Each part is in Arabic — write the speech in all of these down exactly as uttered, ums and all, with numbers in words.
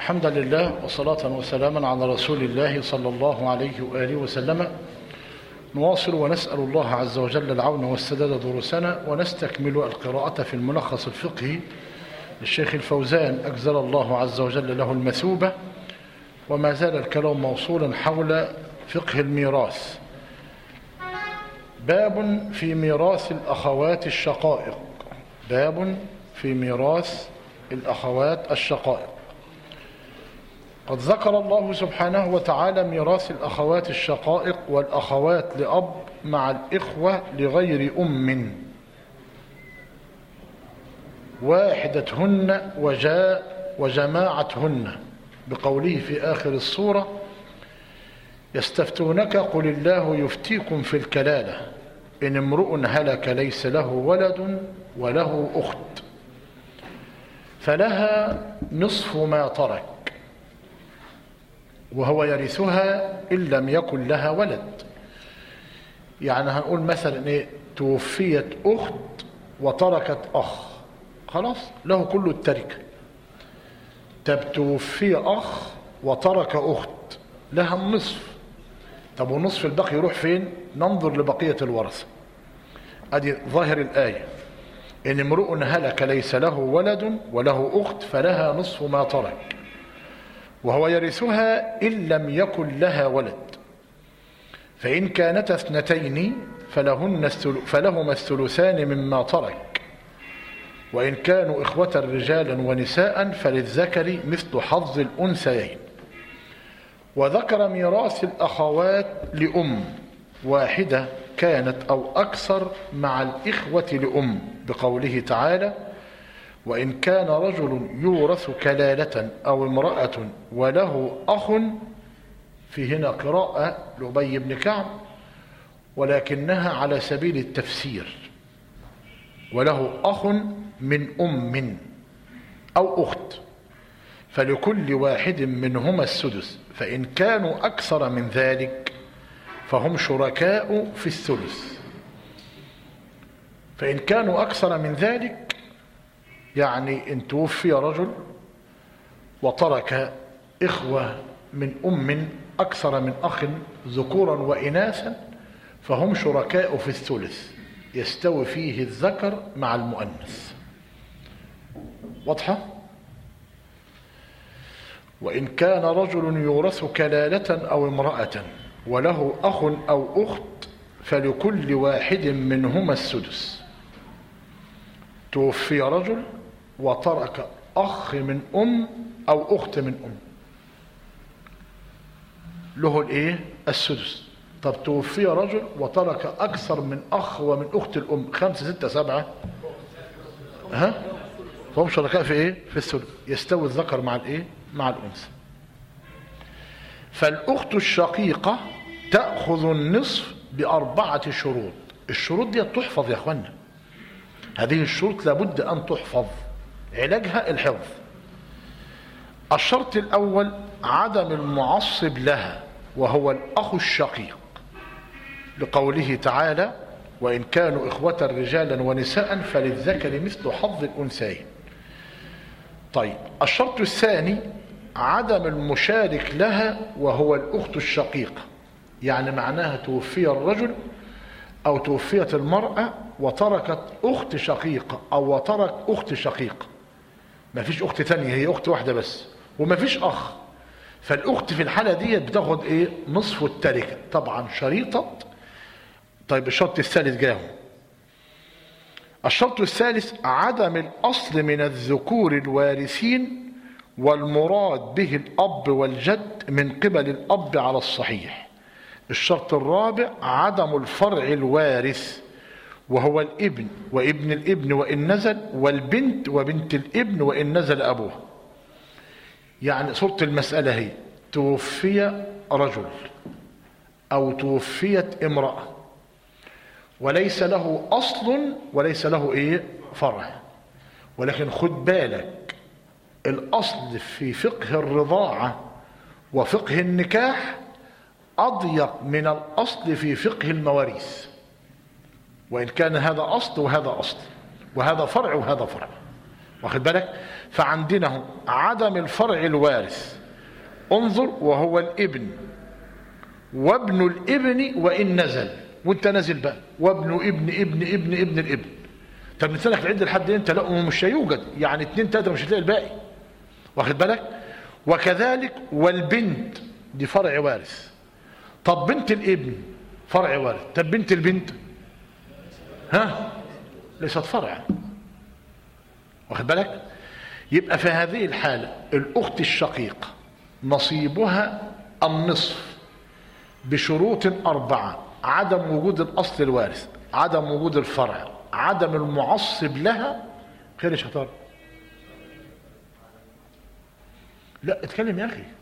الحمد لله وصلاة وسلاما على رسول الله صلى الله عليه وآله وسلم. نواصل ونسأل الله عز وجل العون والسداد دروسنا، ونستكمل القراءة في الملخص الفقهي للشيخ الفوزان أجزل الله عز وجل له المثوبة. وما زال الكلام موصولا حول فقه الميراث. باب في ميراث الأخوات الشقائق. باب في ميراث الأخوات الشقائق. قد ذكر الله سبحانه وتعالى ميراث الأخوات الشقائق والأخوات لأب مع الإخوة لغير أم واحدتهن وجاء وجماعتهن، بقوله في آخر السورة: يستفتونك قل الله يفتيكم في الكلالة إن امرؤ هلك ليس له ولد وله أخت فلها نصف ما ترك وهو يرثها إن لم يكن لها ولد. يعني هنقول مثلا إيه؟ توفيت أخت وتركت أخ، خلاص له كل التركة. طب توفي أخ وترك أخت، لها النصف. طب ونصف الباقي يروح فين؟ ننظر لبقية الورثة. أدي ظاهر الآية: إن امرؤ هلك ليس له ولد وله أخت فلها نصف ما ترك وهو يرثها إن لم يكن لها ولد، فإن كانتا اثنتين فلهن فلهما الثلثان مما ترك، وإن كانوا إخوة رجالا ونساء فللذكر مثل حظ الأنثيين. وذكر ميراث الأخوات لأم واحدة كانت أو أكثر مع الإخوة لأم، بقوله تعالى: وإن كان رجل يورث كلالة أو امرأة وله أخ. في هنا قراءة لأبي بن كعب ولكنها على سبيل التفسير: وله أخ من أم أو أخت فلكل واحد منهما السدس، فإن كانوا أكثر من ذلك فهم شركاء في الثلث. فإن كانوا أكثر من ذلك يعني إن توفي رجل وترك إخوة من أم أكثر من أخ ذكورا وإناثا فهم شركاء في الثلث، يستوي فيه الذكر مع المؤنث. واضحة؟ وإن كان رجل يورث كلالة أو امرأة وله أخ أو أخت فلكل واحد منهما السدس. توفي رجل وترك أخ من أم أو أخت من أم، له الإيه؟ السدس. طب توفي رجل وترك أكثر من أخ ومن أخت الأم، خمسة ستة سبعة، ها؟ فهم شركاء في إيه؟ في الثلث، يستوي الذكر مع الإيه؟ مع الأنثى. فالأخت الشقيقة تأخذ النصف بأربعة شروط. الشروط دي تحفظ يا أخوانا، هذه الشروط لابد أن تحفظ، علاجها الحفظ. الشرط الأول عدم المعصب لها وهو الأخ الشقيق، لقوله تعالى: وإن كانوا إخوة رجالا ونساء فللذكر مثل حظ الأنثيين. طيب، الشرط الثاني عدم المشارك لها وهو الأخت الشقيقة، يعني معناها توفي الرجل أو توفيت المرأة وتركت أخت شقيقة أو وترك أخت شقيقة، ما فيش أخت ثانية، هي أخت واحدة بس، وما فيش أخ. فالأخت في الحالة دي بتاخد إيه؟ نصف التركة، طبعا شريطة. طيب، الشرط الثالث جاهم. الشرط الثالث عدم الأصل من الذكور الوارثين، والمراد به الأب والجد من قبل الأب على الصحيح. الشرط الرابع عدم الفرع الوارث وهو الابن وابن الابن وإن نزل، والبنت وبنت الابن وإن نزل أبوها. يعني صورة المسألة هي: توفي رجل أو توفيت امرأة وليس له أصل وليس له إيه؟ فرع. ولكن خد بالك، الأصل في فقه الرضاعة وفقه النكاح أضيق من الأصل في فقه المواريث، وإن كان هذا أصل وهذا أصل، وهذا فرع وهذا فرع. واخد بالك؟ فعندنا عدم الفرع الوارث، انظر، وهو الابن وابن الابن وإن نزل، وانت نازل بقى وابن ابن ابن ابن ابن الابن. طب مثلك العد لحد انت لا مش هيوجد، يعني اتنين تلاته مش هتلاقي الباقي، واخد بالك؟ وكذلك والبنت دي فرع وارث. طب بنت الابن فرع وارث، طب بنت البنت ها ليست فرع، واخد بالك؟ يبقى في هذه الحالة الأخت الشقيقة نصيبها النصف بشروط أربعة: عدم وجود الأصل الوارث، عدم وجود الفرع، عدم المعصب لها. خير يا شطار؟ لا اتكلم يا أخي.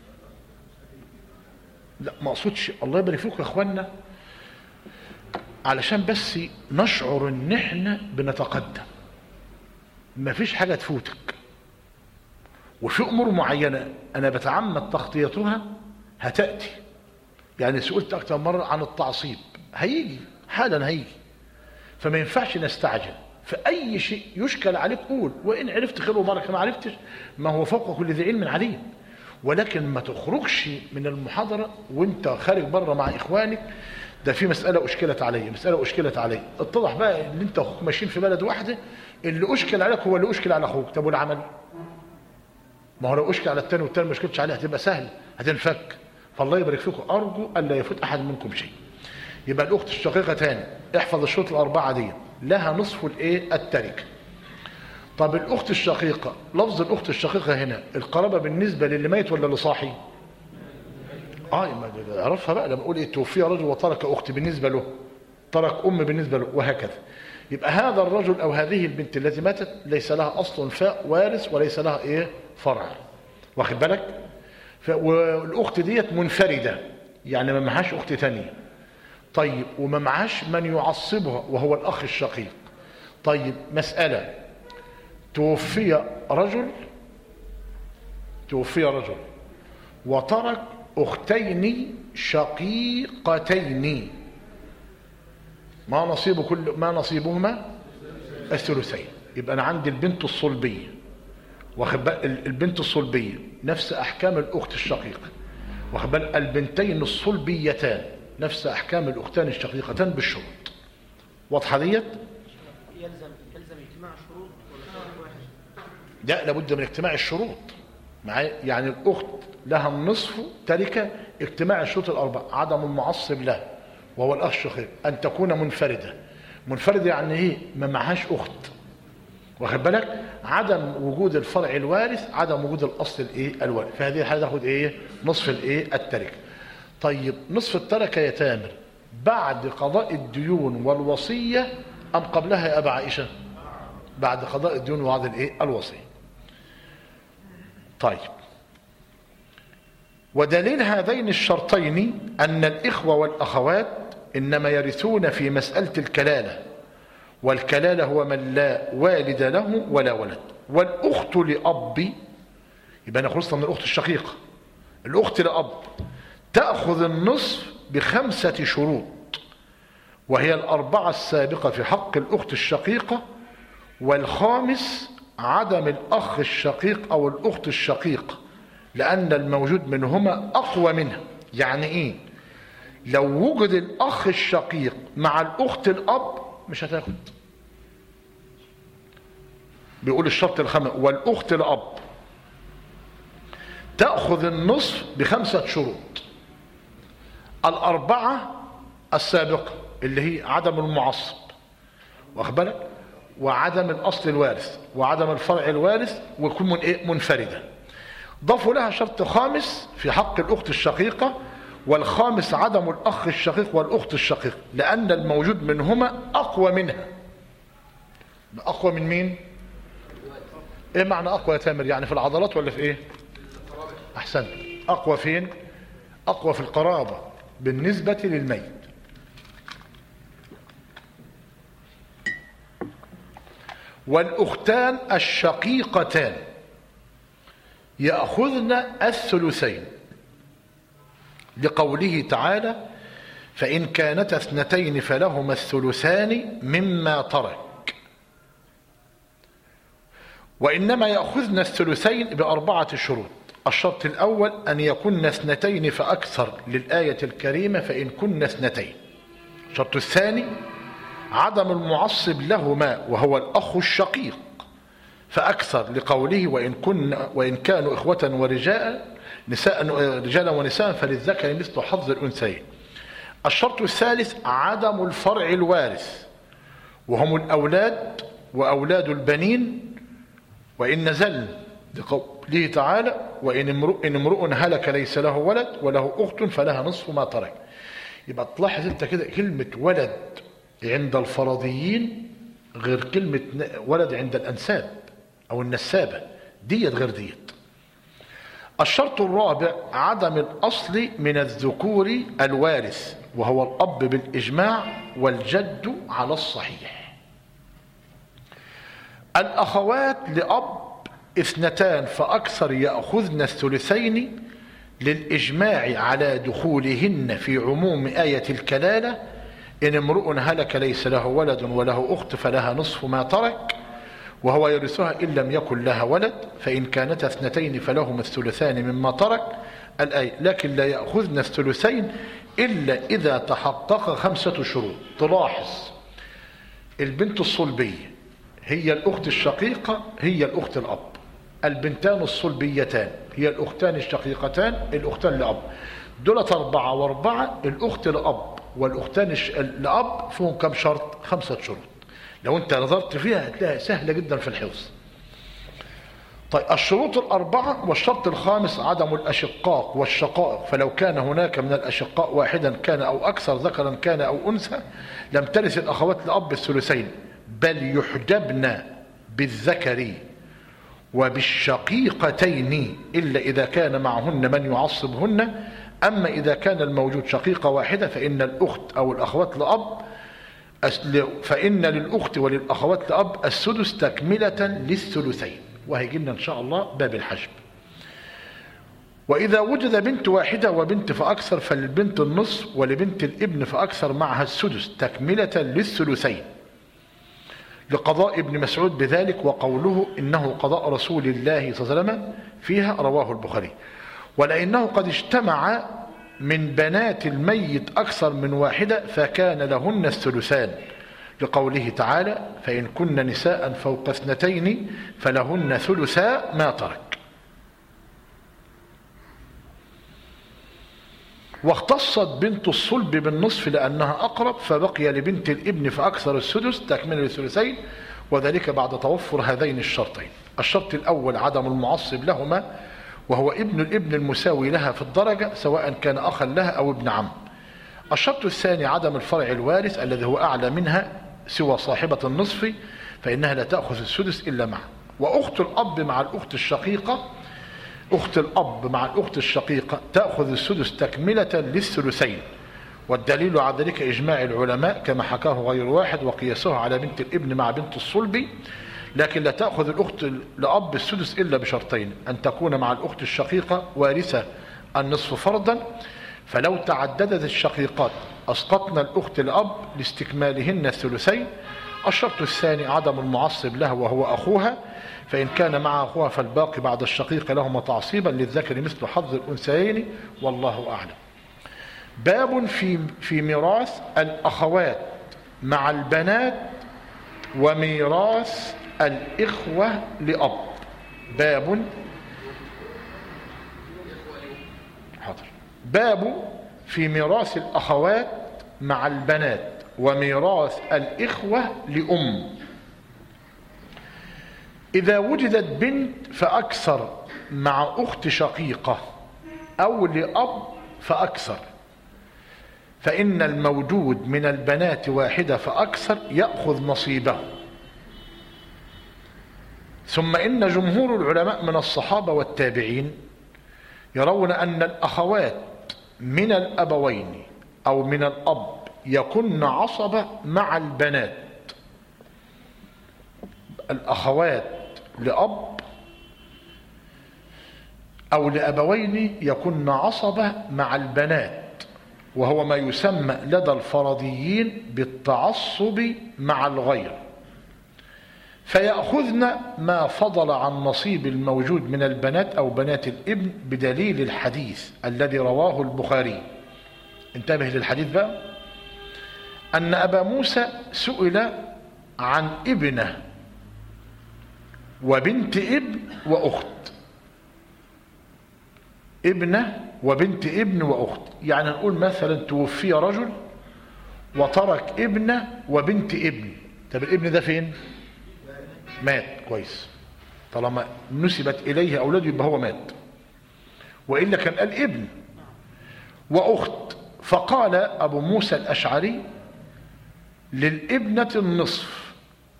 لا ما أقصدش، الله يبارك فيكم يا إخوانا، علشان بس نشعر إن إحنا بنتقدم، ما فيش حاجة تفوتك، وفي أمور معينة أنا بتعمد تغطيتها هتأتي. يعني سئلت أكثر مرة عن التعصيب، هيجي حالا هيجي، فما ينفعش نستعجل في أي شيء يشكل عليك قول، وإن عرفت خير وبركة، ما عرفتش ما هو فوق كل ذي علم عليم. ولكن ما تخرجش من المحاضرة وانت خارج بره مع إخوانك ده في مسألة أشكلت علي، مسألة أشكلت علي، اتضح بقى ان انت اخوك ماشيين في بلد واحدة، اللي أشكل عليك هو اللي أشكل على أخوك. طب والعمل؟ ما هو لو أشكل على التاني والتاني ما أشكلتش عليه هتبقى سهل، هتنفك. فالله يبارك فيكم، أرجو ألا يفوت أحد منكم شيء. يبقى الأخت الشقيقة تاني احفظ الشروط الأربعة دي، لها نصف الإيه؟ التركة. طب الأخت الشقيقة، لفظ الأخت الشقيقة هنا القرابة بالنسبة للي ميت ولا اللي صاحي؟ اه ما عرفها بقى لما اقول ايه توفي رجل وترك اخت بالنسبه له، ترك ام بالنسبه له، وهكذا. يبقى هذا الرجل او هذه البنت التي ماتت ليس لها اصل فاء وارث وليس لها ايه؟ فرع، واخد بالك؟ والاخت ديت منفرده، يعني ما معهاش اخت ثانيه. طيب وما معهاش من يعصبها وهو الاخ الشقيق. طيب مساله، توفي رجل توفي رجل وترك أختين شقيقتين، ما نصيب كل ما نصيبهما الثلثين. يبقى أنا عندي البنت الصلبية، واخد بالك؟ البنت الصلبية نفس أحكام الأخت الشقيقة، واخد بالك؟ البنتين الصلبيتان نفس أحكام الأختان الشقيقتان بالشروط. واضحة ديت؟ يلزم يلزم اجتماع الشروط ولا شرط واحد؟ لا، لابد من اجتماع الشروط معايا. يعني الأخت لها النصف تركة، اجتماع الشروط الأربعة: عدم المعصب له وهو الأخ الشقيق، أن تكون منفردة. منفردة يعني إيه؟ ما معهاش أخت، واخد بالك؟ عدم وجود الفرع الوارث، عدم وجود الأصل الإيه؟ الوارث. في هذه الحالة تاخد إيه؟ نصف الإيه؟ التركة. طيب نصف التركة يا تامر بعد قضاء الديون والوصية أم قبلها يا أبا عائشة؟ بعد قضاء الديون وعد الإيه؟ الوصية. طيب ودليل هذين الشرطين أن الإخوة والأخوات إنما يرثون في مسألة الكلالة، والكلالة هو من لا والد له ولا ولد. والأخت لأب، يبقى أنا خلصنا من الأخت الشقيقة، الأخت لأب تأخذ النصف بخمسة شروط، وهي الأربعة السابقة في حق الأخت الشقيقة، والخامس عدم الأخ الشقيق أو الأخت الشقيقة، لأن الموجود منهما أقوى منها. يعني إيه؟ لو وجد الأخ الشقيق مع الأخت الأب مش هتاخد. بيقول الشرط الخامس: والأخت الأب تأخذ النصف بخمسة شروط: الأربعة السابقة اللي هي عدم المعصب، واخد بالك؟ وعدم الأصل الوارث، وعدم الفرع الوارث، ويكون من إيه؟ منفردة. ضافوا لها شرط خامس في حق الأخت الشقيقة: والخامس عدم الأخ الشقيق والأخت الشقيق، لأن الموجود منهما أقوى منها. أقوى من مين؟ إيه معنى أقوى يا تامر؟ يعني في العضلات ولا في إيه؟ أحسنت. أقوى فين؟ أقوى في القرابة بالنسبة للميت. والأختان الشقيقتان يأخذن الثلثين، لقوله تعالى: فإن كانت اثنتين فلهما الثلثان مما ترك. وإنما يأخذن الثلثين بأربعة شروط. الشرط الأول أن يكن اثنتين فأكثر للآية الكريمة فإن كن اثنتين. الشرط الثاني عدم المعصب لهما وهو الأخ الشقيق فأكثر لقوله وإن, كن وإن كانوا إخوة ورجالا نساء رجالا ونساء فللذكر مثل حظ الأنثيين. الشرط الثالث عدم الفرع الوارث وهم الأولاد وأولاد البنين وإن نزل لقوله تعالى وإن امرؤ, إن امرؤ هلك ليس له ولد وله أخت فلها نصف ما ترك. يبقى تلاحظ انت كده كلمة ولد عند الفرضيين غير كلمة ولد عند الأنساب أو النسابة، ديت غير ديت. الشرط الرابع عدم الأصل من الذكور الوارث وهو الأب بالإجماع والجد على الصحيح. الأخوات لأب اثنتان فأكثر يأخذن الثلثين للإجماع على دخولهن في عموم آية الكلالة إن امرؤ هلك ليس له ولد وله أخت فلها نصف ما ترك وهو يرثها إن لم يكن لها ولد فإن كانت اثنتين فلهما الثلثان مما ترك الآية. لكن لا يأخذن الثلثين إلا إذا تحقق خمسة شروط. تلاحظ البنت الصلبية هي الأخت الشقيقة هي الأخت الأب، البنتان الصلبيتان هي الأختان الشقيقتان الأختان لأب، دولت أربعة وأربعة الأخت لأب والأختان لأب فيهم كم شرط؟ خمسة شروط. لو أنت نظرت فيها هتلاقيها سهلة جدا في الحفظ. طيب الشروط الأربعة والشرط الخامس عدم الأشقاق والشقائق فلو كان هناك من الأشقاء واحدا كان أو أكثر ذكرا كان أو أنثى لم ترث الأخوات لأب الثلثين بل يحجبن بالذكر وبالشقيقتين إلا إذا كان معهن من يعصبهن. أما إذا كان الموجود شقيقة واحدة فإن الأخت أو الأخوات لأب فإن للأخت وللأخوات لأب السدس تكملة للثلثين وهيجي لنا إن شاء الله باب الحجب. وإذا وجد بنت واحدة وبنت فأكثر فللبنت النصف ولبنت الابن فأكثر معها السدس تكملة للثلثين لقضاء ابن مسعود بذلك وقوله إنه قضاء رسول الله صلى الله عليه وسلم فيها رواه البخاري. ولأنه قد اجتمع من بنات الميت أكثر من واحدة فكان لهن الثلثان لقوله تعالى فإن كن نساء فوق اثنتين فلهن ثلثا ما ترك. واختصت بنت الصلب بالنصف لأنها أقرب فبقي لبنت الابن فأكثر السدس تكمل الثلثين وذلك بعد توفر هذين الشرطين. الشرط الأول عدم المعصب لهما وهو ابن الابن المساوي لها في الدرجة سواء كان أخا لها أو ابن عم. الشرط الثاني عدم الفرع الوارث الذي هو أعلى منها سوى صاحبة النصف فإنها لا تأخذ السدس إلا معه. وأخت الأب مع الأخت الشقيقة أخت الأب مع الأخت الشقيقة تأخذ السدس تكملة للثلثين والدليل على ذلك إجماع العلماء كما حكاه غير واحد وقياسه على بنت الابن مع بنت الصلب. لكن لا تأخذ الأخت لأب السدس إلا بشرطين أن تكون مع الأخت الشقيقة وارثة النصف فرضا فلو تعددت الشقيقات أسقطنا الأخت لأب لاستكمالهن الثلثين. الشرط الثاني عدم المعصب له وهو أخوها فإن كان مع أخوها فالباقي بعد الشقيق لهما تعصيبا للذكر مثل حظ الأنثيين والله أعلم. باب في في ميراث الأخوات مع البنات وميراث الإخوة لأب. باب حاضر باب في ميراث الأخوات مع البنات وميراث الإخوة لأم. إذا وجدت بنت فأكثر مع أخت شقيقة أو لأب فأكثر فإن الموجود من البنات واحدة فأكثر يأخذ نصيبه. ثم إن جمهور العلماء من الصحابة والتابعين يرون أن الأخوات من الأبوين أو من الأب يكن عصبة مع البنات. الأخوات لأب أو لأبوين يكن عصبة مع البنات وهو ما يسمى لدى الفرضيين بالتعصب مع الغير. فيأخذن ما فضل عن نصيب الموجود من البنات أو بنات الابن بدليل الحديث الذي رواه البخاري. انتبه للحديث بقى. أن أبا موسى سئل عن ابنه وبنت ابن وأخت. ابنه وبنت ابن وأخت، يعني نقول مثلا توفي رجل وترك ابنه وبنت ابن. طب الابن ده فين؟ مات. كويس، طالما نسبت إليه أولاده يبقى هو مات، وإلا كان قال ابن وأخت. فقال أبو موسى الأشعري للابنة النصف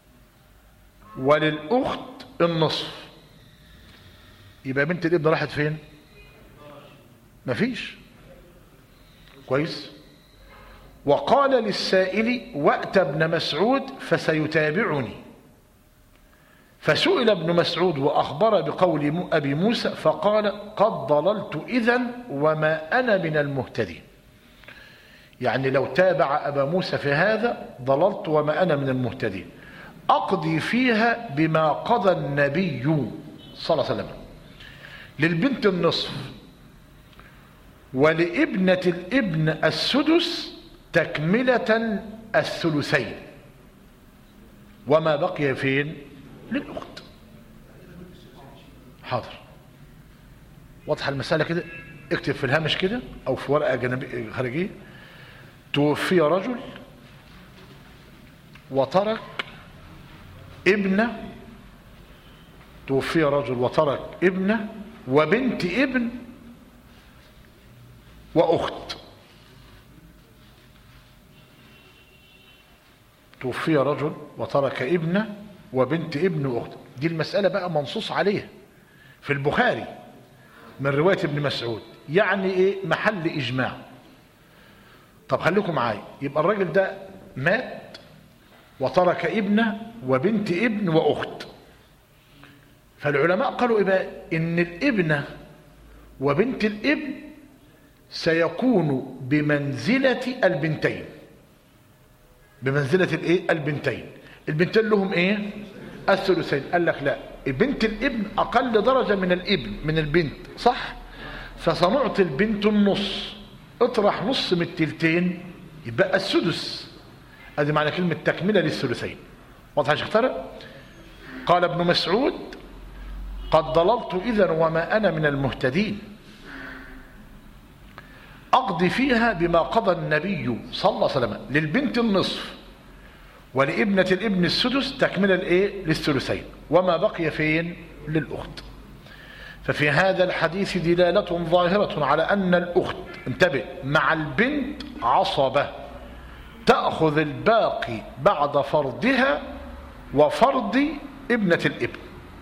وللأخت النصف. يبقى بنت الابن راحت فين؟ مفيش. كويس. وقال للسائل وأت ابن مسعود فسيتابعني. فسئل ابن مسعود وأخبر بقول أبي موسى فقال قد ضللت إذن وما أنا من المهتدين. يعني لو تابع أبا موسى في هذا ضللت وما أنا من المهتدين. أقضي فيها بما قضى النبي صلى الله عليه وسلم. للبنت النصف ولابنة الابن السدس تكملة الثلثين، وما بقي فين؟ للأخت. حاضر، واضحة المسألة كده. اكتب في الهامش كده أو في ورقة جانبية خارجية: توفي رجل وترك ابنه، توفي رجل وترك ابنه وبنت ابن وأخت. توفي رجل وترك ابنه وبنت ابن وأخت. دي المسألة بقى منصوص عليها في البخاري من رواية ابن مسعود، يعني ايه؟ محل إجماع. طب خليكم معايا. يبقى الراجل ده مات وترك ابنه وبنت ابن وأخت. فالعلماء قالوا إيه بقى؟ إن الابنة وبنت الابن سيكون بمنزلة البنتين. بمنزلة الايه؟ البنتين. البنتين لهم ايه؟ الثلثين. قال لك لا، بنت الابن اقل درجة من الابن من البنت، صح؟ فصنعت البنت النص، اطرح نص من التلتين يبقى السدس. ادي معنى كلمة تكملة للثلثين. واضح يا شيخ طارق؟ قال ابن مسعود قد ضللت اذا وما انا من المهتدين. أقضي فيها بما قضى النبي صلى الله عليه وسلم. للبنت النصف ولابنة الابن السدس تكمل الايه؟ للثلثين، وما بقي فين؟ للأخت. ففي هذا الحديث دلالة ظاهرة على أن الأخت، انتبه، مع البنت عصبة تأخذ الباقي بعد فرضها وفرض ابنة الابن.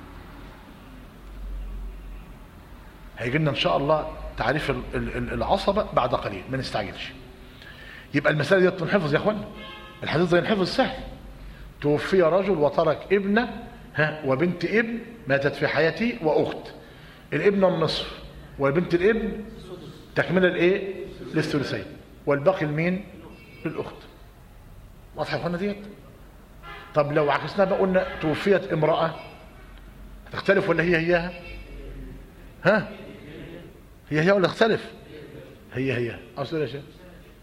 هيجي لنا إن شاء الله تعريف العصبة بعد قليل، ما نستعجلش. يبقى المسألة دي تنحفظ يا اخوانا، الحديث ده ينحفظ سهل. توفي رجل وترك ابنه ها وبنت ابن ماتت في حياته وأخت. الابن النصف والبنت الابن تكمل الايه؟ للثلثين، والباقي لمين؟ للأخت. واضحة يا اخوانا ديت؟ طب لو عكسناها بقى قلنا توفيت امرأة، هتختلف ولا هي هيها؟ ها؟ هي هي ولا اختلف؟ هي هي. أصل يا شيخ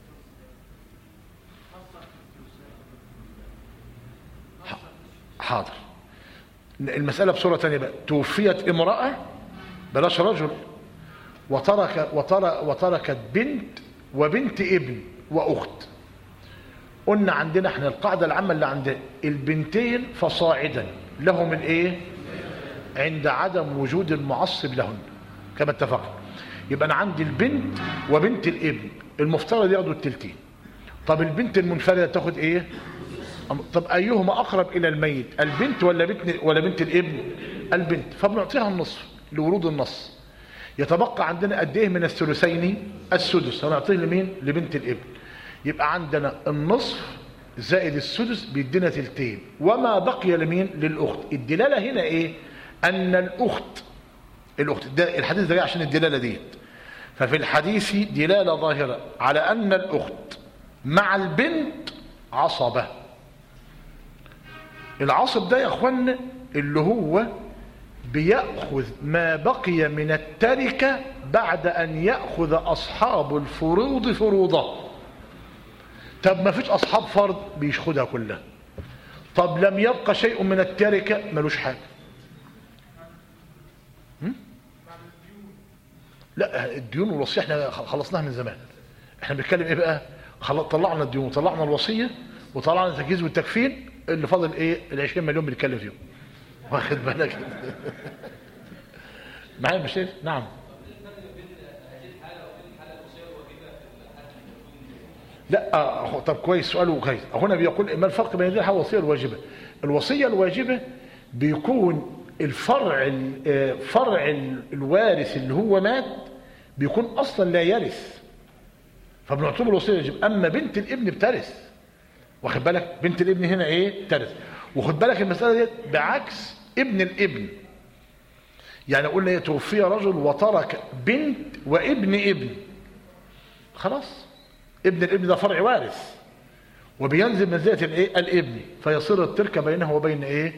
حاضر. المسألة بصورة تانية بقى: توفيت امرأة، بلاش رجل، وترك وترك وتركت بنت وبنت ابن وأخت. قلنا عندنا احنا القاعدة العامة اللي عندنا البنتين فصاعدا لهم الايه؟ عند عدم وجود المعصب لهن كما اتفقنا. يبقى انا عندي البنت وبنت الابن، المفترض ياخدوا التلتين. طب البنت المنفردة تاخد ايه؟ طب ايهما اقرب الى الميت؟ البنت ولا بنت ولا بنت الابن؟ البنت. فبنعطيها النصف لورود النص. يتبقى عندنا قد ايه من الثلثين؟ السدس. هنعطيه لمين؟ لبنت الابن. يبقى عندنا النصف زائد السدس بيدينا تلتين، وما بقي لمين؟ للاخت. الدلاله هنا ايه؟ ان الاخت الاخت ده الحديث ده جاي عشان الدلاله ديت. ففي الحديث دلاله ظاهره على ان الاخت مع البنت عصبه العصب ده يا اخوانا اللي هو بيأخذ ما بقي من التركة بعد ان يأخذ اصحاب الفروض فروضه. طب ما فيش اصحاب فرض بيشخدها كلها. طب لم يبقى شيء من التركة ملوش حاجة. هم؟ لا الديون والوصية احنا خلصناها من زمان. احنا بنتكلم ايه بقى؟ طلعنا الديون وطلعنا الوصية وطلعنا التجهيز والتكفين، اللي فاضل ايه؟ ال عشرين مليون بنتكلم فيهم. واخد بالك؟ معايا مش شايف؟ نعم. لا طب كويس، سؤاله كويس. هنا بيقول ما الفرق بين هذه الوصية الواجبة؟ الوصية الواجبة بيكون الفرع فرع الوارث اللي هو مات بيكون اصلا لا يرث، فبنعتبر الوصية واجبة. اما بنت الابن بترث، واخد بالك؟ بنت الابن هنا ايه؟ ترث. وخد بالك المسألة دي بعكس ابن الابن. يعني قلنا ايه؟ توفي رجل وترك بنت وابن ابن، خلاص ابن الابن ده فرع وارث وبينزل منزلة الايه؟ الابن، فيصير التركة بينه وبين ايه؟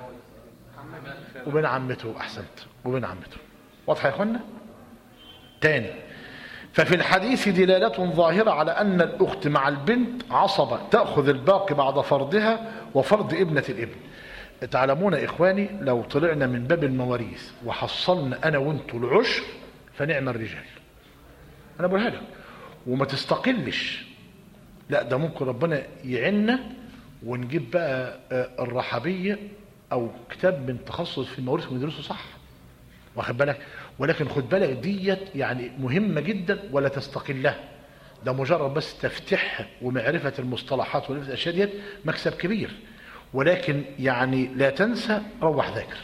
وبين عمته. احسنت، وبين عمته. واضح يا اخوانا؟ تاني، ففي الحديث دلالة ظاهرة على أن الأخت مع البنت عصبة تأخذ الباقي بعد فرضها وفرض ابنة الابن. تعلمون إخواني لو طلعنا من باب المواريث وحصلنا أنا وانتوا العشر فنعم الرجال. أنا بقولها لك، وما تستقلش، لا ده ممكن ربنا يعيننا ونجيب بقى الرحبية أو كتاب من تخصص في المواريث وندرسه صح، واخد بالك؟ ولكن خد بالك ديت يعني مهمة جدا ولا تستقلها. ده مجرد بس تفتح ومعرفة المصطلحات ومعرفة الأشياء ديت مكسب كبير، ولكن يعني لا تنسى روح ذاكر.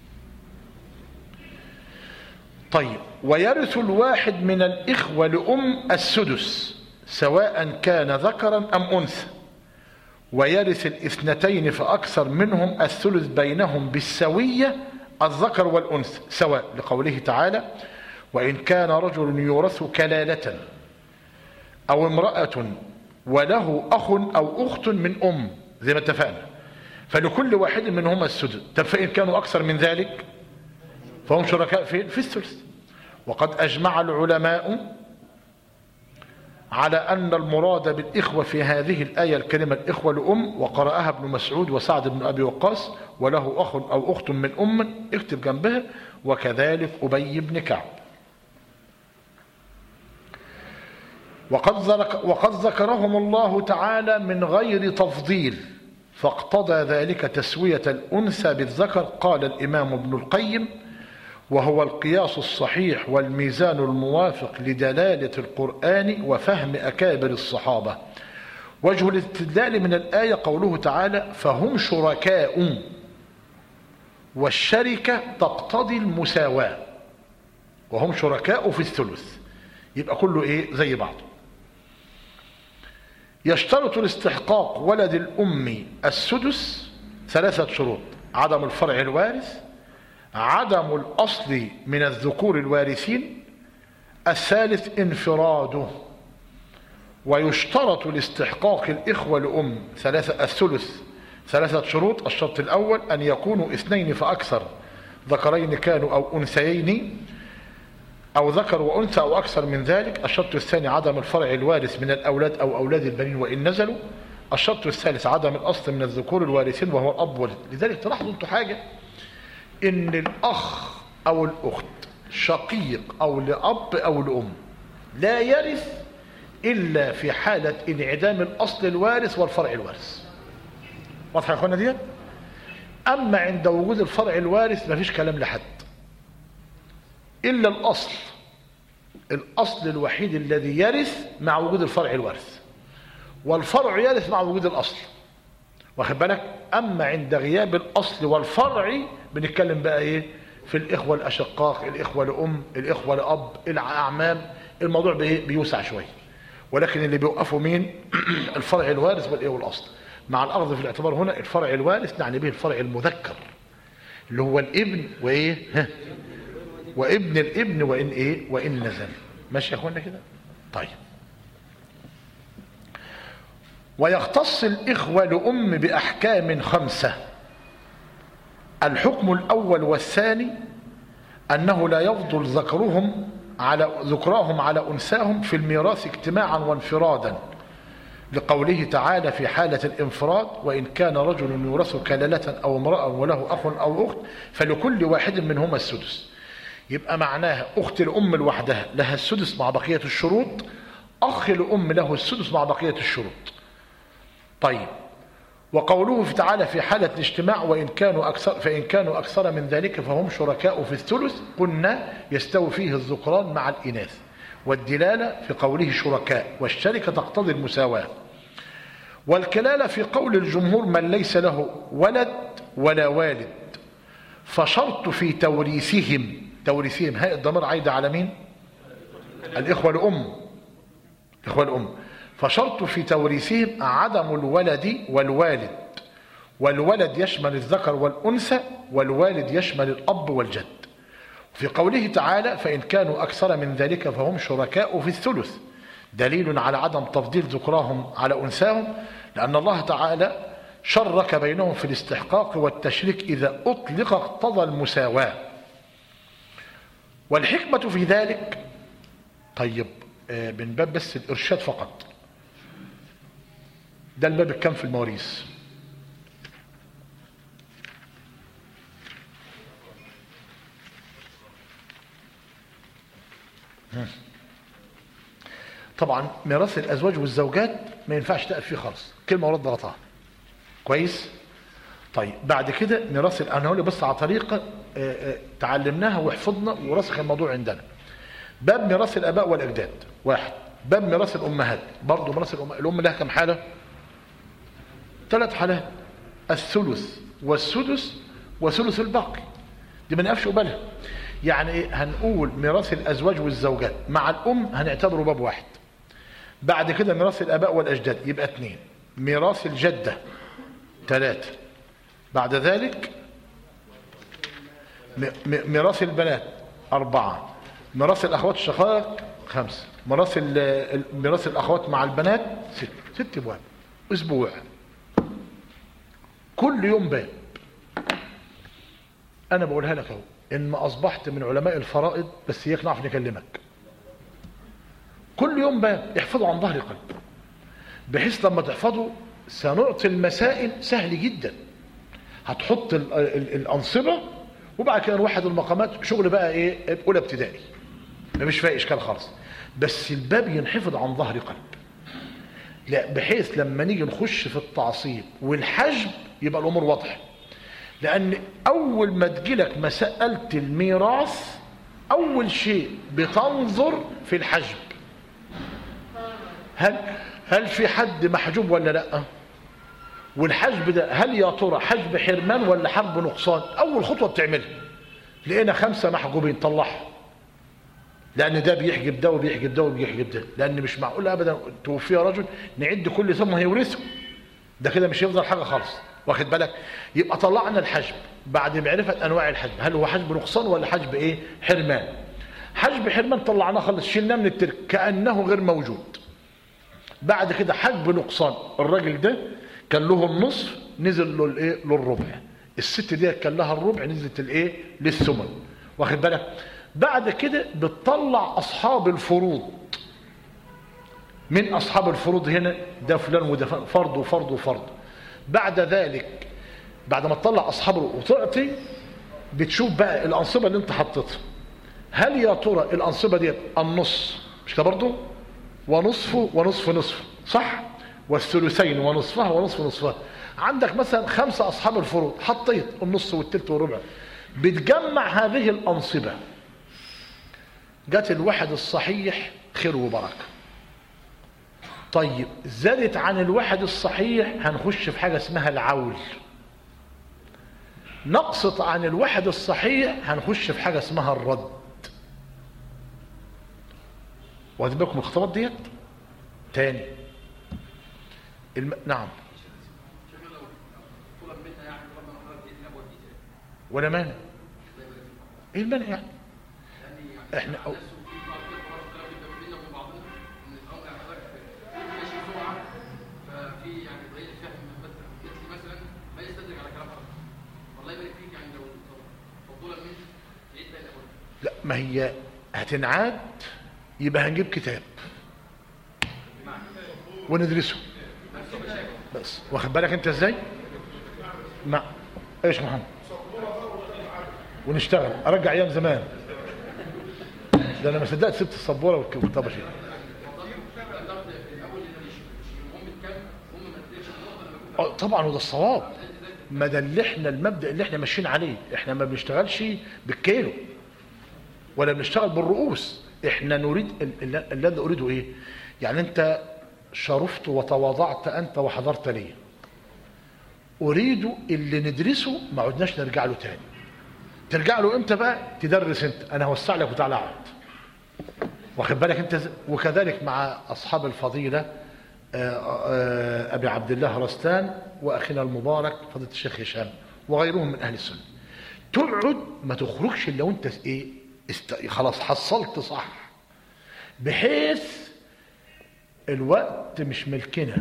طيب، ويرث الواحد من الإخوة لأم السدس سواء كان ذكرا أم أنثى، ويرث الاثنتين فأكثر منهم الثلث بينهم بالسوية الذكر والأنثى سواء، لقوله تعالى وإن كان رجل يورث كلالة أو امرأة وله أخ أو أخت من أم، زي ما اتفقنا، فلكل واحد منهما السدس. طب فإن كانوا أكثر من ذلك فهم شركاء في في الثلث. وقد أجمع العلماء على أن المراد بالإخوة في هذه الآية الكريمة الإخوة لأم، وقرأها ابن مسعود وسعد بن أبي وقاص، وله أخ أو أخت من أم، اكتب جنبها، وكذلك أبي بن كعب. وقد وقد ذكرهم الله تعالى من غير تفضيل، فاقتضى ذلك تسوية الأنثى بالذكر. قال الإمام ابن القيم وهو القياس الصحيح والميزان الموافق لدلالة القرآن وفهم أكابر الصحابة. وجه الاستدلال من الآية قوله تعالى فهم شركاء، والشركة تقتضي المساواة، وهم شركاء في الثلث، يبقى كله ايه؟ زي بعضه. يشترط الاستحقاق ولد الأم السدس ثلاثة شروط: عدم الفرع الوارث، عدم الأصل من الذكور الوارثين، الثالث انفراده. ويشترط لاستحقاق الإخوة لأم ثلاثة الثلث ثلاثة شروط: الشرط الأول أن يكونوا اثنين فأكثر، ذكرين كانوا أو أنثيين، أو ذكر وأنثى أو أكثر من ذلك. الشرط الثاني عدم الفرع الوارث من الأولاد أو أولاد البنين وإن نزلوا. الشرط الثالث عدم الأصل من الذكور الوارثين وهو الأب والد. لذلك تلاحظوا أنتوا حاجة، إن الأخ أو الأخت شقيق أو لأب أو لأم لا يرث إلا في حالة انعدام الأصل الوارث والفرع الوارث. واضح يا أخوانا دي؟ أما عند وجود الفرع الوارث مفيش كلام لحد إلا الأصل. الأصل الوحيد الذي يرث مع وجود الفرع الوارث، والفرع يرث مع وجود الأصل، واخد بالك؟ أما عند غياب الأصل والفرع بنتكلم بقى إيه؟ في الإخوة الأشقاق، الإخوة لأم، الإخوة لأب، الأعمام، الموضوع بيوسع شوية. ولكن اللي بيوقفوا مين؟ الفرع الوارث والإيه والأصل، مع الأخذ في الاعتبار هنا الفرع الوارث نعني به الفرع المذكر اللي هو الابن وإيه؟ ها؟ وابن الابن وإن إيه؟ وإن نزل. ماشي يا أخوانا كده؟ طيب. ويختص الإخوة لأم بأحكام خمسة الحكم الأول والثاني أنه لا يفضل ذكرهم على ذكراهم على أنثاهم في الميراث اجتماعا وانفرادا، لقوله تعالى في حالة الانفراد: وإن كان رجل يورث كلالة أو امرأة وله أخ أو أخت فلكل واحد منهما السدس. يبقى معناها أخت الأم لوحدها لها السدس مع بقية الشروط، أخ الأم له السدس مع بقية الشروط. طيب، وقوله في تعالى في حالة الاجتماع: وإن كانوا أكثر فإن كانوا أكثر من ذلك فهم شركاء في الثلث، قلنا يستوي فيه الذكران مع الإناث، والدلالة في قوله شركاء، والشركة تقتضي المساواة. والكلالة في قول الجمهور من ليس له ولد ولا والد، فشرط في توريثهم توريثهم هاء الضمير عايدة على مين؟ الإخوة الأم الإخوة الأم فشرط في توريثهم عدم الولد والوالد، والولد يشمل الذكر والأنثى، والوالد يشمل الأب والجد. في قوله تعالى فإن كانوا أكثر من ذلك فهم شركاء في الثلث، دليل على عدم تفضيل ذكراهم على أنثاهم، لأن الله تعالى شرك بينهم في الاستحقاق والتشريك، إذا أطلق اقتضى المساواة. والحكمة في ذلك، طيب من باب بس الإرشاد فقط، ده الباب الكام في المواريث؟ طبعا ميراث الأزواج والزوجات ما ينفعش تقف فيه خالص، كلمة ورد ضغطها كويس. طيب بعد كده ميراث، أنا هقول بس على طريقة تعلمناها وحفظنا ورسخ الموضوع عندنا. باب ميراث الآباء والأجداد واحد. باب ميراث الأمهات برضه، ميراث الأم الأم لها كم حالة؟ ثلاث حالات: الثلث والسدس وثلث الباقي. دي ما نقفش قبالها. يعني ايه؟ هنقول ميراث الأزواج والزوجات مع الأم هنعتبره باب واحد. بعد كده ميراث الآباء والأجداد يبقى اثنين. ميراث الجدة ثلاثة. بعد ذلك ميراث البنات أربعة. ميراث الأخوات الشقائق خمسة. ميراث ميراث الأخوات مع البنات ست. ست أبواب، أسبوع، كل يوم باب. أنا بقولها لك أهو، إن ما أصبحت من علماء الفرائض بس هيك نعرف نكلمك. كل يوم باب احفظه عن ظهر قلب، بحيث لما تحفظه سنعطي المسائل سهل جدا. هتحط ال ال الأنصبة، وبعد كده نوحد المقامات، شغل بقى ايه؟ اولى ابتدائي، مفيش فيها اشكال خالص. بس الباب ينحفظ عن ظهر قلب، لا بحيث لما نيجي نخش في التعصيب والحجب يبقى الامور واضحه. لان اول ما تجيلك مساله الميراث اول شيء بتنظر في الحجب، هل هل في حد محجوب ولا لا؟ والحجب ده هل يا ترى حجب حرمان ولا حجب نقصان؟ اول خطوه بتعملها لقينا خمسه محجوبين طلعهم، لان ده بيحجب ده وبيحجب ده وبيحجب ده، لان مش معقول ابدا توفي رجل نعد كل ثم هيورثه، ده كده مش هيفضل حاجه خالص، واخد بالك؟ يبقى طلعنا الحجب بعد معرفه انواع الحجب، هل هو حجب نقصان ولا حجب ايه؟ حرمان. حجب حرمان طلعناه خالص، شلناه من الترك كانه غير موجود. بعد كده حجب نقصان، الراجل ده كان له النصف نزل له الايه؟ للربع. الست دي كان لها الربع نزلت الايه؟ للثمن، واخد بالك؟ بعد كده بتطلع اصحاب الفروض. من اصحاب الفروض هنا ده فلان وده فرض وفرض وفرض. بعد ذلك بعد ما تطلع اصحابه وتعطي، بتشوف بقى الانصبه اللي انت حطيتها، هل يا ترى الانصبه دي النص مش كده برضه؟ ونصفه ونصف نصف، صح؟ والثلثين ونصفها ونصف نصفها. عندك مثلا خمسه اصحاب الفروض، حطيت النص والثلث والربع، بتجمع هذه الانصبه، جت الواحد الصحيح خير وبركه. طيب زادت عن الواحد الصحيح هنخش في حاجه اسمها العول. نقصت عن الواحد الصحيح هنخش في حاجه اسمها الرد. واخدين بالكم الخطوات ديت؟ تاني الم... نعم ولا مانع؟ ايه المانع يعني؟ احنا أو... ففي يعني ضيق فهم مثلا ما يستدرك على كلام حضرتك. الله يبارك فيك، يعني لو ما هي هتنعاد يبقى هنجيب كتاب وندرسه بس، واخد بالك انت ازاي؟ ما ايش محمد ونشتغل ارجع ايام زمان، ده انا ما صدقت سبت السبوره والكتابه شيء. طبعا وده الصواب، ما ده اللي احنا المبدا اللي احنا ماشيين عليه، احنا ما بنشتغلش بالكيلو ولا بنشتغل بالرؤوس، احنا نريد الذي اريده ايه؟ يعني انت شرفت وتواضعت انت وحضرت لي، اريد اللي ندرسه ما عدناش نرجع له تاني. ترجع له امتى بقى؟ تدرس انت، انا هوسع لك وتعالى اقعد، واخد بالك انت. وكذلك مع اصحاب الفضيله ابي عبد الله رستان واخينا المبارك فضيله الشيخ هشام وغيرهم من اهل السنه، تقعد ما تخرجش الا وانت ايه است... خلاص حصلت صح، بحيث الوقت مش ملكنا،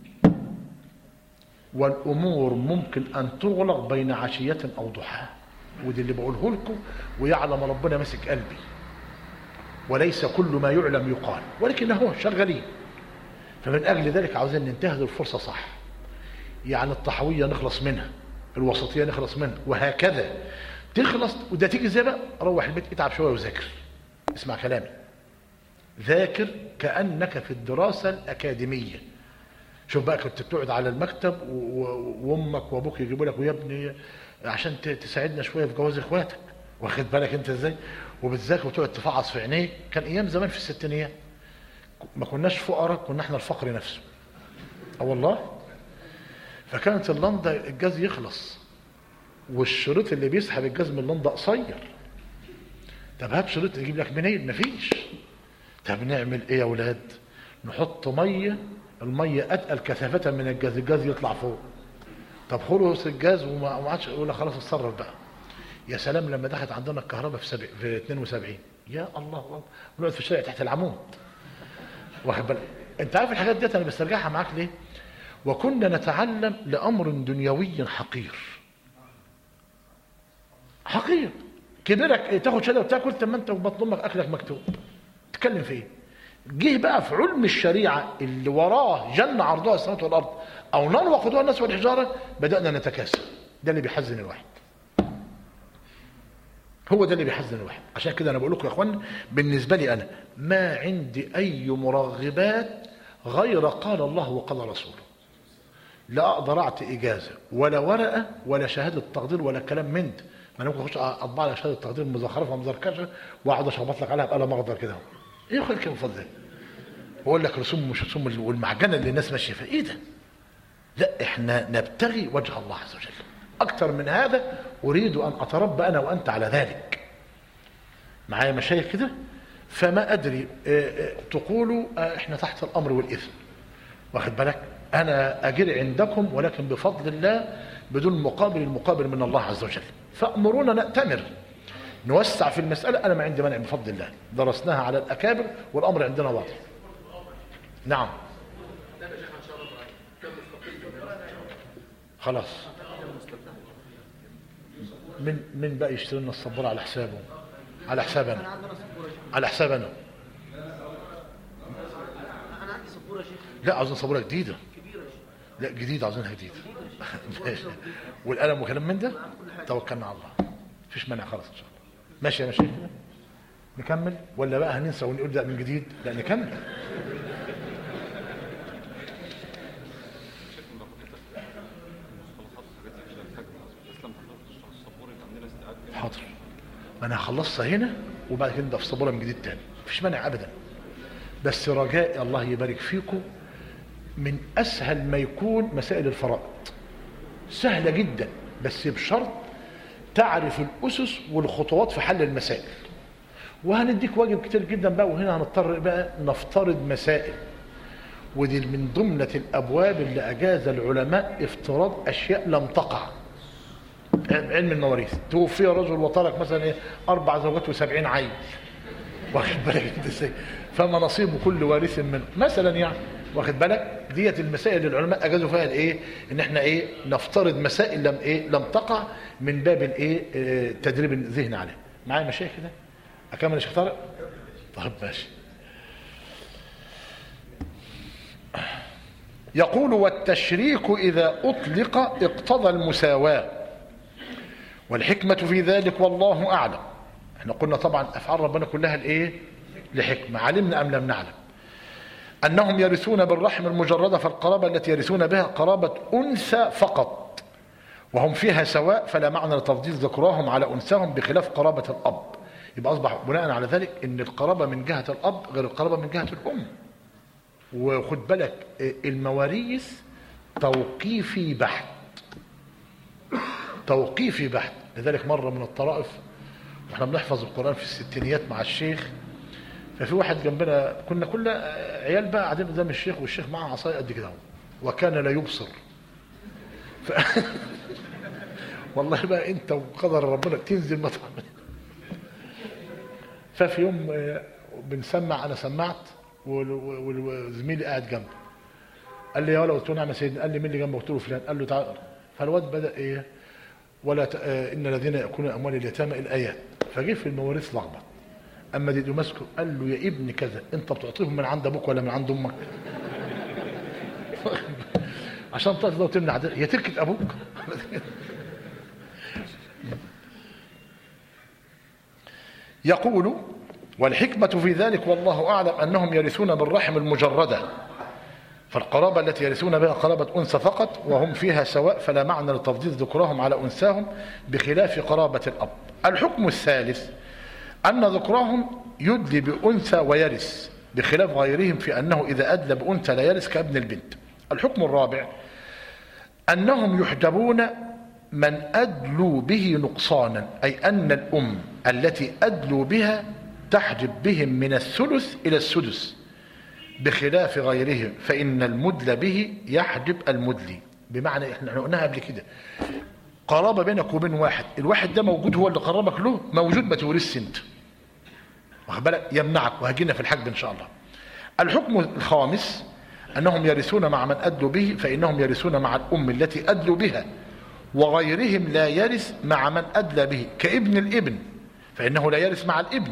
والامور ممكن ان تغلق بين عشيه او ضحاها، ودي اللي بقوله لكم، ويعلم ربنا ماسك قلبي، وليس كل ما يعلم يقال، ولكن هو شغالين. فمن اجل ذلك عاوزين ننتهز الفرصه صح، يعني الطحويه نخلص منها، الوسطيه نخلص منها، وهكذا تخلص. وده تيجي ازاي بقى؟ روح البيت اتعب شويه وذاكر، اسمع كلامي، ذاكر كانك في الدراسه الاكاديميه. شوف بقى كنت بتقعد على المكتب وامك وابوك يجيبوا لك ويا ابني عشان تساعدنا شويه في جواز اخواتك، واخد بالك انت ازاي؟ وبتذاكر وتقعد تفعص في عينيك. كان ايام زمان في الستينيات ما كناش فقراء، كنا احنا الفقر نفسه. اه والله. فكانت اللنده الجاز يخلص والشريط اللي بيسحب الجاز من اللنده قصير. طب هات شريط يجيب لك منين؟ مفيش. طب نعمل ايه يا اولاد؟ نحط ميه، الميه اتقل كثافه من الجاز، الجاز يطلع فوق. طب خلص الجاز وما عادش، يقول خلاص اتصرف بقى. يا سلام لما دخلت عندنا الكهرباء في سبع في اثنين وسبعين، يا الله الله، ونقعد في الشارع تحت العمود، واخد بالك انت عارف الحاجات ديت انا بسترجعها معاك ليه؟ وكنا نتعلم لامر دنيوي حقير حقير. كبرك تاخد شهاده وتاكل، طب ما انت وبطن امك اكلك مكتوب، تتكلم في ايه؟ جه بقى في علم الشريعه اللي وراه جنه عرضها السماوات والارض او نار وقودها الناس والحجاره، بدانا نتكاسل. ده اللي بيحزن الواحد، هو ده اللي بيحزن الواحد. عشان كده انا بقول لكم يا اخوان، بالنسبه لي انا ما عندي اي مرغبات غير قال الله وقال رسوله. لا اقدر اعطي اجازه ولا ورقه ولا شهاده تقدير ولا كلام من ده. ما انا ممكن اخش اطبع لك شهاده تقدير مزخرفه ومزركشه واقعد اشخبط لك عليها بقلم اخضر كده. ايه يا اخويا الكلام الفاضي ده؟ واقول لك رسوم مش رسوم والمعجنه اللي الناس ماشيه فيها، ايه ده؟ لا احنا نبتغي وجه الله عز وجل. اكثر من هذا اريد ان اتربى انا وانت على ذلك. معايا مشايخ كده؟ فما ادري اه اه تقولوا اه احنا تحت الامر والاذن، واخد بالك؟ انا اجري عندكم ولكن بفضل الله بدون مقابل، المقابل من الله عز وجل. فامرونا نأتمر نوسع في المساله، انا ما عندي مانع بفضل الله. درسناها على الاكابر والامر عندنا واضح. نعم خلاص. من من بقى يشتري لنا الصبوره على حسابه؟ على حساب انا، على حساب انا. انا عندي سبوره يا شيخ. لا عاوزين صبوره جديده. كبيره يا شيخ. لا جديده، عاوزينها جديده. والقلم وكلام من ده. توكلنا على الله، مفيش مانع خلاص ان شاء الله. ماشي يا مشايخ كده؟ نكمل ولا بقى هننسى ونقول ده من جديد؟ لا نكمل. حاضر، ما انا هخلصها هنا وبعد كده نبدا في صبوره من جديد تاني، مفيش مانع ابدا. بس رجاء الله يبارك فيكم، من اسهل ما يكون مسائل الفرائض سهله جدا، بس بشرط تعرف الاسس والخطوات في حل المسائل. وهنديك واجب كتير جدا بقى، وهنا هنضطر بقى نفترض مسائل، ودي من ضمنة الابواب اللي اجاز العلماء افتراض اشياء لم تقع. علم المواريث، توفي رجل وترك مثلا ايه اربع زوجات وسبعين عيل، واخد بالك انت ازاي؟ فما نصيب كل وارث منه مثلا، يعني واخد بالك؟ ديت المسائل اللي العلماء اجازوا فيها الايه؟ ان احنا ايه نفترض مسائل لم ايه لم تقع، من باب الايه اه تدريب الذهن عليها. معايا مشايخ كده؟ أكمل يا شيخ طارق؟ طيب ماشي. يقول والتشريك إذا أطلق اقتضى المساواة والحكمة في ذلك والله أعلم. احنا قلنا طبعا أفعال ربنا كلها الإيه؟ لحكمة، علمنا أم لم نعلم. أنهم يرثون بالرحم المجردة، فالقرابة التي يرثون بها قرابة أنثى فقط وهم فيها سواء، فلا معنى لتفضيل ذكراهم على أنثاهم بخلاف قرابة الأب. يبقى أصبح بناء على ذلك أن القرابة من جهة الأب غير القرابة من جهة الأم. وخد بالك المواريث توقيفي بحت، توقيفي بحت. لذلك مرة من الطرائف واحنا بنحفظ القرآن في الستينيات مع الشيخ، ففي واحد جنبنا كنا كل عيال بقى قاعدين قدام الشيخ والشيخ معاه عصايه قد كده وكان لا يبصر. ف... والله بقى انت وقدر ربنا تنزل ما تعمل. ففي يوم بنسمع، انا سمعت وزميلي قاعد جنبي قال لي يا ولد، قلت له نعم يا سيدنا. قال لي مين اللي جنبه؟ قلت له فلان. قال له تعال. فالواد بدا ايه؟ ولا ت... ان الذين ياكلون اموال اليتامى الايات. فجه في المواريث لخبط. اما دي ماسكه قال له يا ابن كذا، انت بتعطيهم من عند ابوك ولا من عند امك؟ عشان تقدر وتمنع ده هي تركه ابوك. يقول والحكمة في ذلك والله أعلم أنهم يرثون بالرحم المجردة، فالقرابة التي يرثون بها قرابة أنثى فقط وهم فيها سواء، فلا معنى لتفضيل ذكرهم على أنثاهم بخلاف قرابة الأب. الحكم الثالث أن ذكرهم يدلي بأنثى ويرث بخلاف غيرهم في أنه إذا أدلى بأنثى لا يرث كابن البنت. الحكم الرابع أنهم يحجبون من أدلوا به نقصانا، أي أن الأم التي أدلوا بها تحجب بهم من الثلث إلى السدس بخلاف غيرهم، فإن المدلى به يحجب المدلي. بمعنى احنا قلناها قبل كده، قرابة بينك وبين واحد، الواحد ده موجود هو اللي قربك له، موجود ما تورثش انت، واخد بالك؟ يمنعك، وهجينا في الحج ان شاء الله. الحكم الخامس انهم يرثون مع من ادلوا به، فانهم يرثون مع الام التي ادلوا بها، وغيرهم لا يرث مع من ادلى به، كابن الابن فانه لا يرث مع الابن،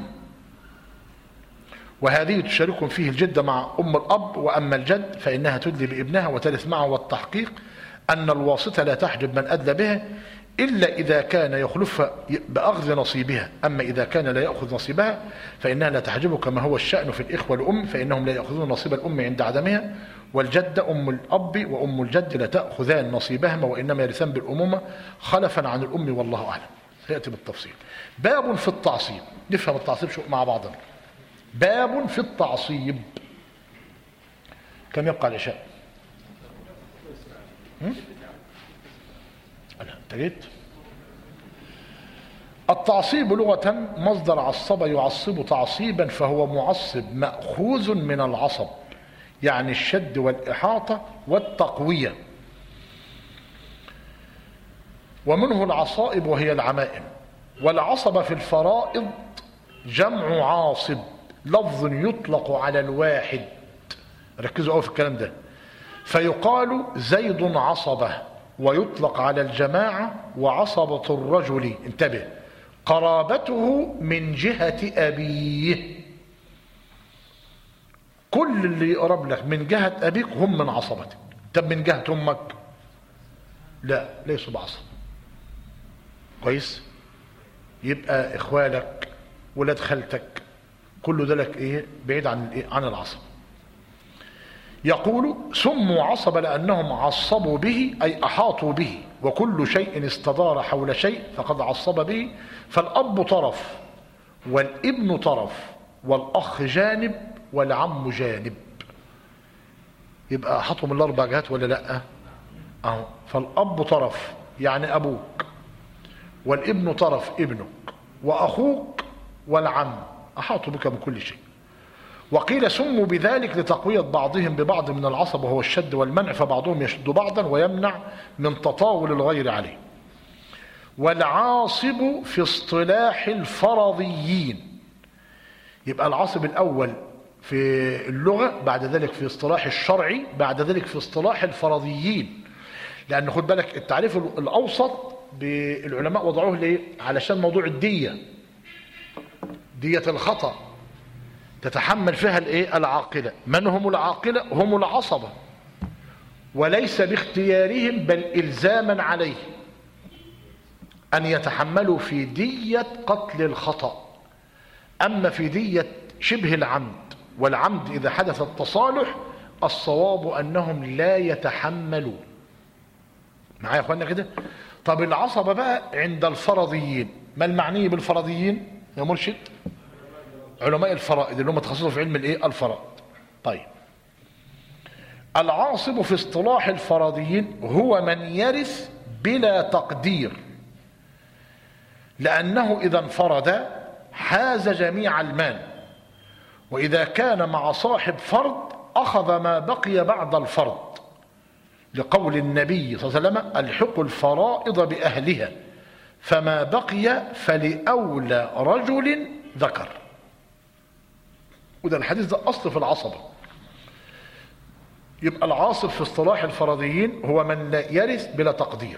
وهذه تشاركهم فيه الجدة مع ام الاب. واما الجد فانها تدلي بابنها وترث معه، والتحقيق ان الواسطة لا تحجب من ادلى بها إلا إذا كان يخلفها بأخذ نصيبها، أما إذا كان لا يأخذ نصيبها فإنها لا تحجبه، كما هو الشأن في الإخوة الأم، فإنهم لا يأخذون نصيب الأم عند عدمها، والجدة أم الأب وأم الجد لا تأخذان نصيبهما، وإنما يرثان بالأمومة خلفا عن الأم، والله أعلم. سيأتي بالتفصيل. باب في التعصيب. نفهم التعصيب شو مع بعضنا. باب في التعصيب. كم يبقى العشاء؟ انت جيت. التعصيب لغة مصدر عصب يعصب تعصيبا، فهو معصب مأخوذ من العصب، يعني الشد والإحاطة والتقوية، ومنه العصائب وهي العمائم. والعصب في الفرائض جمع عاصب، لفظ يطلق على الواحد، ركزوا قوي في الكلام ده، فيقال زيد عصبه، ويطلق على الجماعة وعصبة الرجل، انتبه، قرابته من جهة أبيه. كل اللي يقرب لك من جهة أبيك هم من عصبتك. طب من جهة أمك لا، ليسوا بعصب. كويس؟ يبقى إخوالك ولاد خالتك كله ده لك إيه؟ بعيد عن الإيه؟ عن العصب. يقول سموا عصب لأنهم عصبوا به، أي أحاطوا به، وكل شيء استدار حول شيء فقد عصب به. فالأب طرف، والابن طرف، والأخ جانب، والعم جانب. يبقى أحاطوا من الأربع جهات ولا لأ؟ أهو. فالأب طرف يعني أبوك، والابن طرف ابنك، وأخوك، والعم، أحاطوا بك من كل شيء. وقيل سموا بذلك لتقوية بعضهم ببعض من العصب وهو الشد والمنع، فبعضهم يشد بعضا ويمنع من تطاول الغير عليه. والعاصب في اصطلاح الفرضيين، يبقى العاصب الأول في اللغة، بعد ذلك في اصطلاح الشرعي، بعد ذلك في اصطلاح الفرضيين. لأن خد بالك التعريف الأوسط بالعلماء وضعوه ليه؟ علشان موضوع الدية. دية الخطأ تتحمل فيها الايه العاقلة. من هم العاقلة؟ هم العصبة، وليس باختيارهم بل إلزاما عليه أن يتحملوا في دية قتل الخطأ. أما في دية شبه العمد والعمد إذا حدث التصالح الصواب أنهم لا يتحملوا. معايا يا أخوانا كده؟ طب العصبة بقى عند الفرضيين، ما المعني بالفرضيين يا مرشد؟ علماء الفرائض اللي هم تخصصوا في علم الايه الفرائض. طيب العاصب في اصطلاح الفرضيين هو من يرث بلا تقدير، لأنه إذا انفرد حاز جميع المال، وإذا كان مع صاحب فرض أخذ ما بقي بعد الفرض، لقول النبي صلى الله عليه وسلم الحقوا الفرائض بأهلها فما بقي فلأولى رجل ذكر. وده الحديث ده أصل في العصبة. يبقى العاصب في اصطلاح الفرضيين هو من لا يرث بلا تقدير،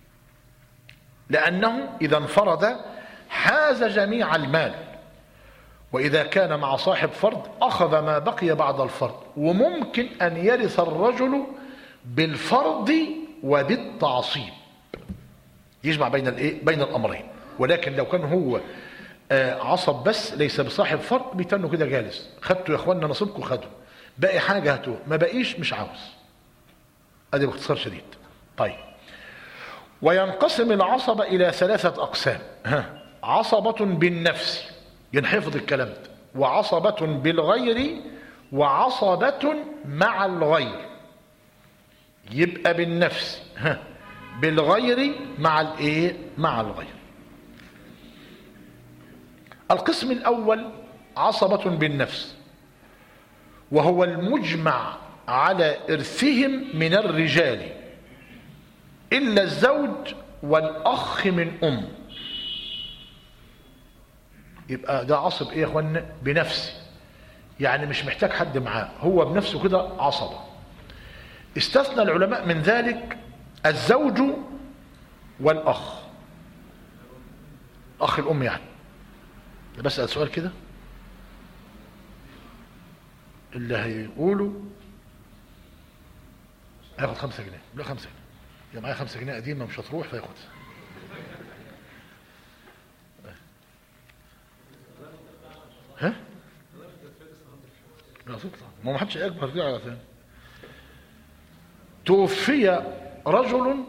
لأنه إذا انفرد حاز جميع المال، وإذا كان مع صاحب فرض أخذ ما بقي بعد الفرض. وممكن أن يرث الرجل بالفرض وبالتعصيب، يجمع بين الايه بين الأمرين. ولكن لو كان هو عصب بس ليس بصاحب فرض بيتنه كده جالس، خدتوا يا اخوانا نصيبكم خدوا، باقي حاجة هاتوه، ما باقيش مش عاوز. ادي باختصار شديد. طيب وينقسم العصبة إلى ثلاثة أقسام. ها. عصبة بالنفس، ينحفظ الكلام ده، وعصبة بالغير، وعصبة مع الغير. يبقى بالنفس، ها، بالغير، مع الايه مع الغير. القسم الأول عصبة بالنفس، وهو المجمع على إرثهم من الرجال إلا الزوج والأخ من أم. يبقى ده عصب إيه يا أخوانا؟ بنفسه، يعني مش محتاج حد معاه، هو بنفسه كده عصبة. استثنى العلماء من ذلك الزوج والأخ، أخ الأم يعني. بسأل سؤال كده، اللي هيقولوا هياخد خمسة جنيه، لا خمسة جنيه، يا معايا خمسة جنيه قديمة مش هتروح فياخدها. ها؟ لا تطلع، ما حدش يكبر دي على ثاني. توفي رجل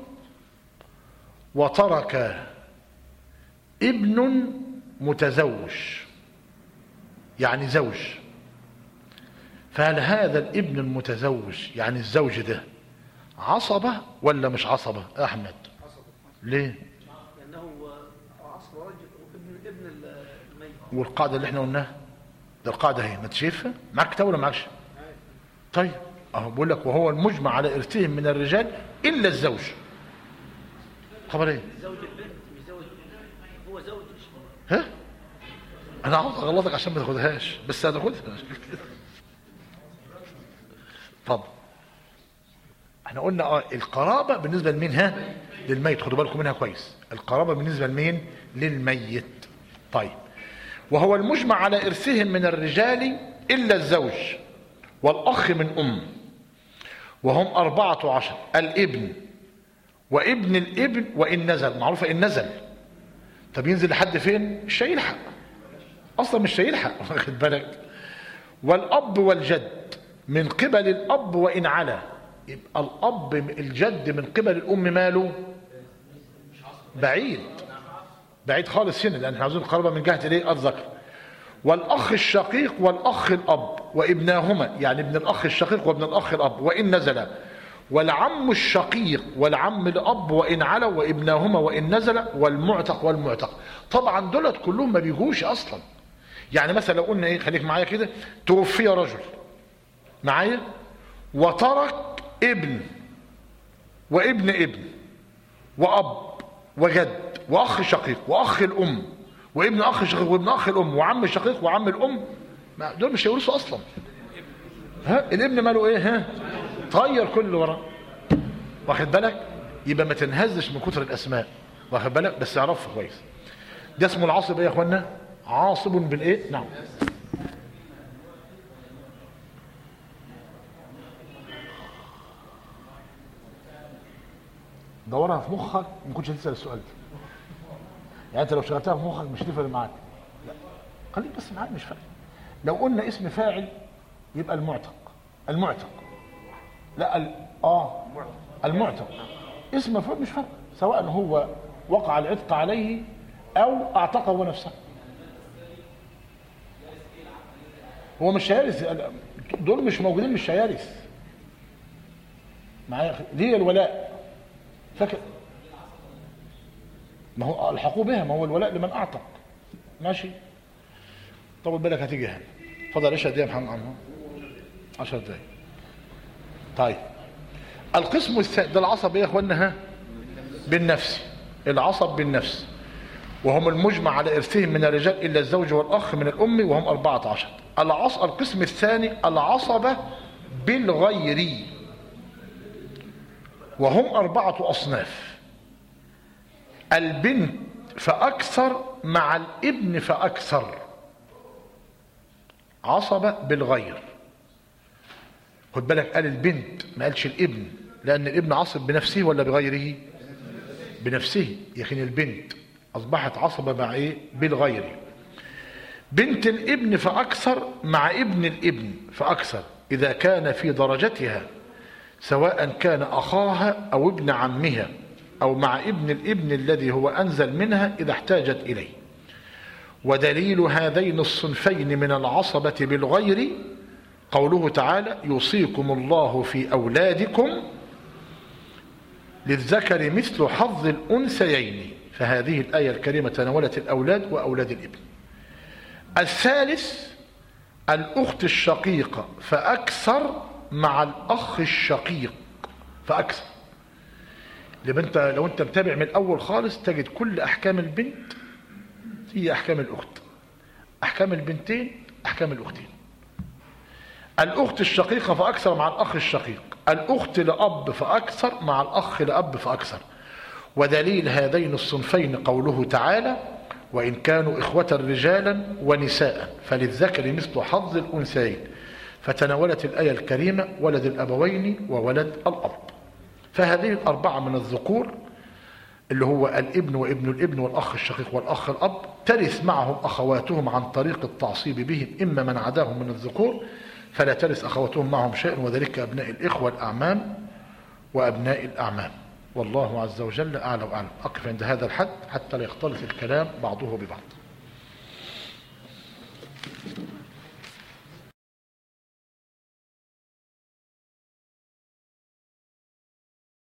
وترك ابن متزوج، يعني زوج. فهل هذا الابن المتزوج يعني الزوج ده عصبة ولا مش عصبة يا أحمد؟ عصبة. ليه؟ لأنه عصبة رجل وابن ابن الميت. والقاعدة اللي احنا قلناها ده القاعدة هي، ما تشوفها معك كتاب ولا معكش؟ طيب اهو بقول لك وهو المجمع على ارثهم من الرجال إلا الزوج. خبر ايه؟ زوج البنت مش زوج، هو زوج. ها؟ انا عاوز اغلطك عشان ما تاخدهاش، بس هتاخدها. اتفضل. احنا قلنا اه القرابه بالنسبه لمين؟ ها؟ للميت. خدوا بالكم منها كويس، القرابه بالنسبه لمين؟ للميت. طيب وهو المجمع على ارثهم من الرجال الا الزوج والاخ من ام، وهم أربعة عشر: الابن وابن الابن وان نزل. معروفه ان نزل. طب ينزل لحد فين؟ مش هيلحق اصلا، مش هيلحق. واخد بالك؟ والاب والجد من قبل الاب وان علا. يبقى الاب الجد من قبل الام ماله؟ بعيد بعيد خالص هنا، لان احنا عاوزين القرابه من جهه الايه؟ الذكر. والاخ الشقيق والاخ الاب وابناهما، يعني ابن الاخ الشقيق وابن الاخ الاب وان نزل. والعم الشقيق والعم الاب وان علا وابناهما وان نزل. والمعتق والمعتق. طبعا دولت كلهم ما بيجوش اصلا. يعني مثلا لو قلنا ايه، خليك معايا كده، توفي رجل معايا وترك ابن وابن ابن واب وجد واخ شقيق واخ الام وابن اخ شقيق وابن اخ الام وعم شقيق وعم الام، دول مش هيورثوا اصلا. ها الابن ماله ايه؟ ها طير كل اللي وراه. واخد بالك؟ يبقى ما تنهزش من كتر الاسماء، واخد بالك؟ بس اعرفها كويس. ده اسمه العصب ايه يا اخوانا؟ عاصب بالايه؟ نعم. دورها في مخك، ما كنتش هتسال السؤال ده. يعني انت لو شغلتها في مخك مش هتفرق معاك. لا خليك بس معاك، مش فارق. لو قلنا اسم فاعل يبقى المعتق. المعتق لا ال... اه المعتق اسم مفعول مش فارق، سواء هو وقع العتق عليه او اعتقه هو نفسه. هو مش هيرث، دول مش موجودين، مش هيرث معايا. دي الولاء فاكر، ما هو الحقوا بها، ما هو الولاء لمن اعتق. ماشي، طول بالك هتيجي هنا. اتفضل ايش قد ايه يا محمد عمو؟ عشر دقايق. طيب القسم الثاني ده العصب ايه يا اخوانا؟ ها، بالنفس. العصب بالنفس وهم المجمع على ارثهم من الرجال الا الزوج والاخ من الام وهم أربعة عشر. العص... القسم الثاني العصبة بالغير وهم أربعة أصناف. البنت فأكثر مع الابن فأكثر. عصبة بالغير، خد بالك قال البنت ما قالش الابن، لأن الابن عصب بنفسه ولا بغيره؟ بنفسه. يخين البنت أصبحت عصبة مع إيه؟ بالغير. بنت الابن فأكثر مع ابن الابن فأكثر إذا كان في درجتها، سواء كان أخاها أو ابن عمها أو مع ابن الابن الذي هو أنزل منها إذا احتاجت إليه. ودليل هذين الصنفين من العصبة بالغير قوله تعالى يوصيكم الله في أولادكم للذكر مثل حظ الأنثيين، فهذه الآية الكريمة تناولت الأولاد وأولاد الابن. الثالث الأخت الشقيقة فأكثر مع الأخ الشقيق فأكثر. لما انت لو انت متابع من الأول خالص تجد كل أحكام البنت هي أحكام الأخت، أحكام البنتين أحكام الأختين. الأخت الشقيقة فأكثر مع الأخ الشقيق، الأخت لأب فأكثر مع الأخ لأب فأكثر. ودليل هذين الصنفين قوله تعالى وإن كانوا إخوة رجالا ونساء فللذكر مثل حظ الأنثيين، فتناولت الآية الكريمة ولد الأبوين وولد الأب. فهذه الأربعة من الذكور اللي هو الابن وابن الابن والأخ الشقيق والأخ الأب ترث معهم أخواتهم عن طريق التعصيب بهم، إما من عداهم من الذكور فلا ترث أخواتهم معهم شيء، وذلك أبناء الإخوة الأعمام وأبناء الأعمام. والله عز وجل أعلى وأعلم. أقف عند هذا الحد حتى لا يختلط الكلام بعضه ببعض.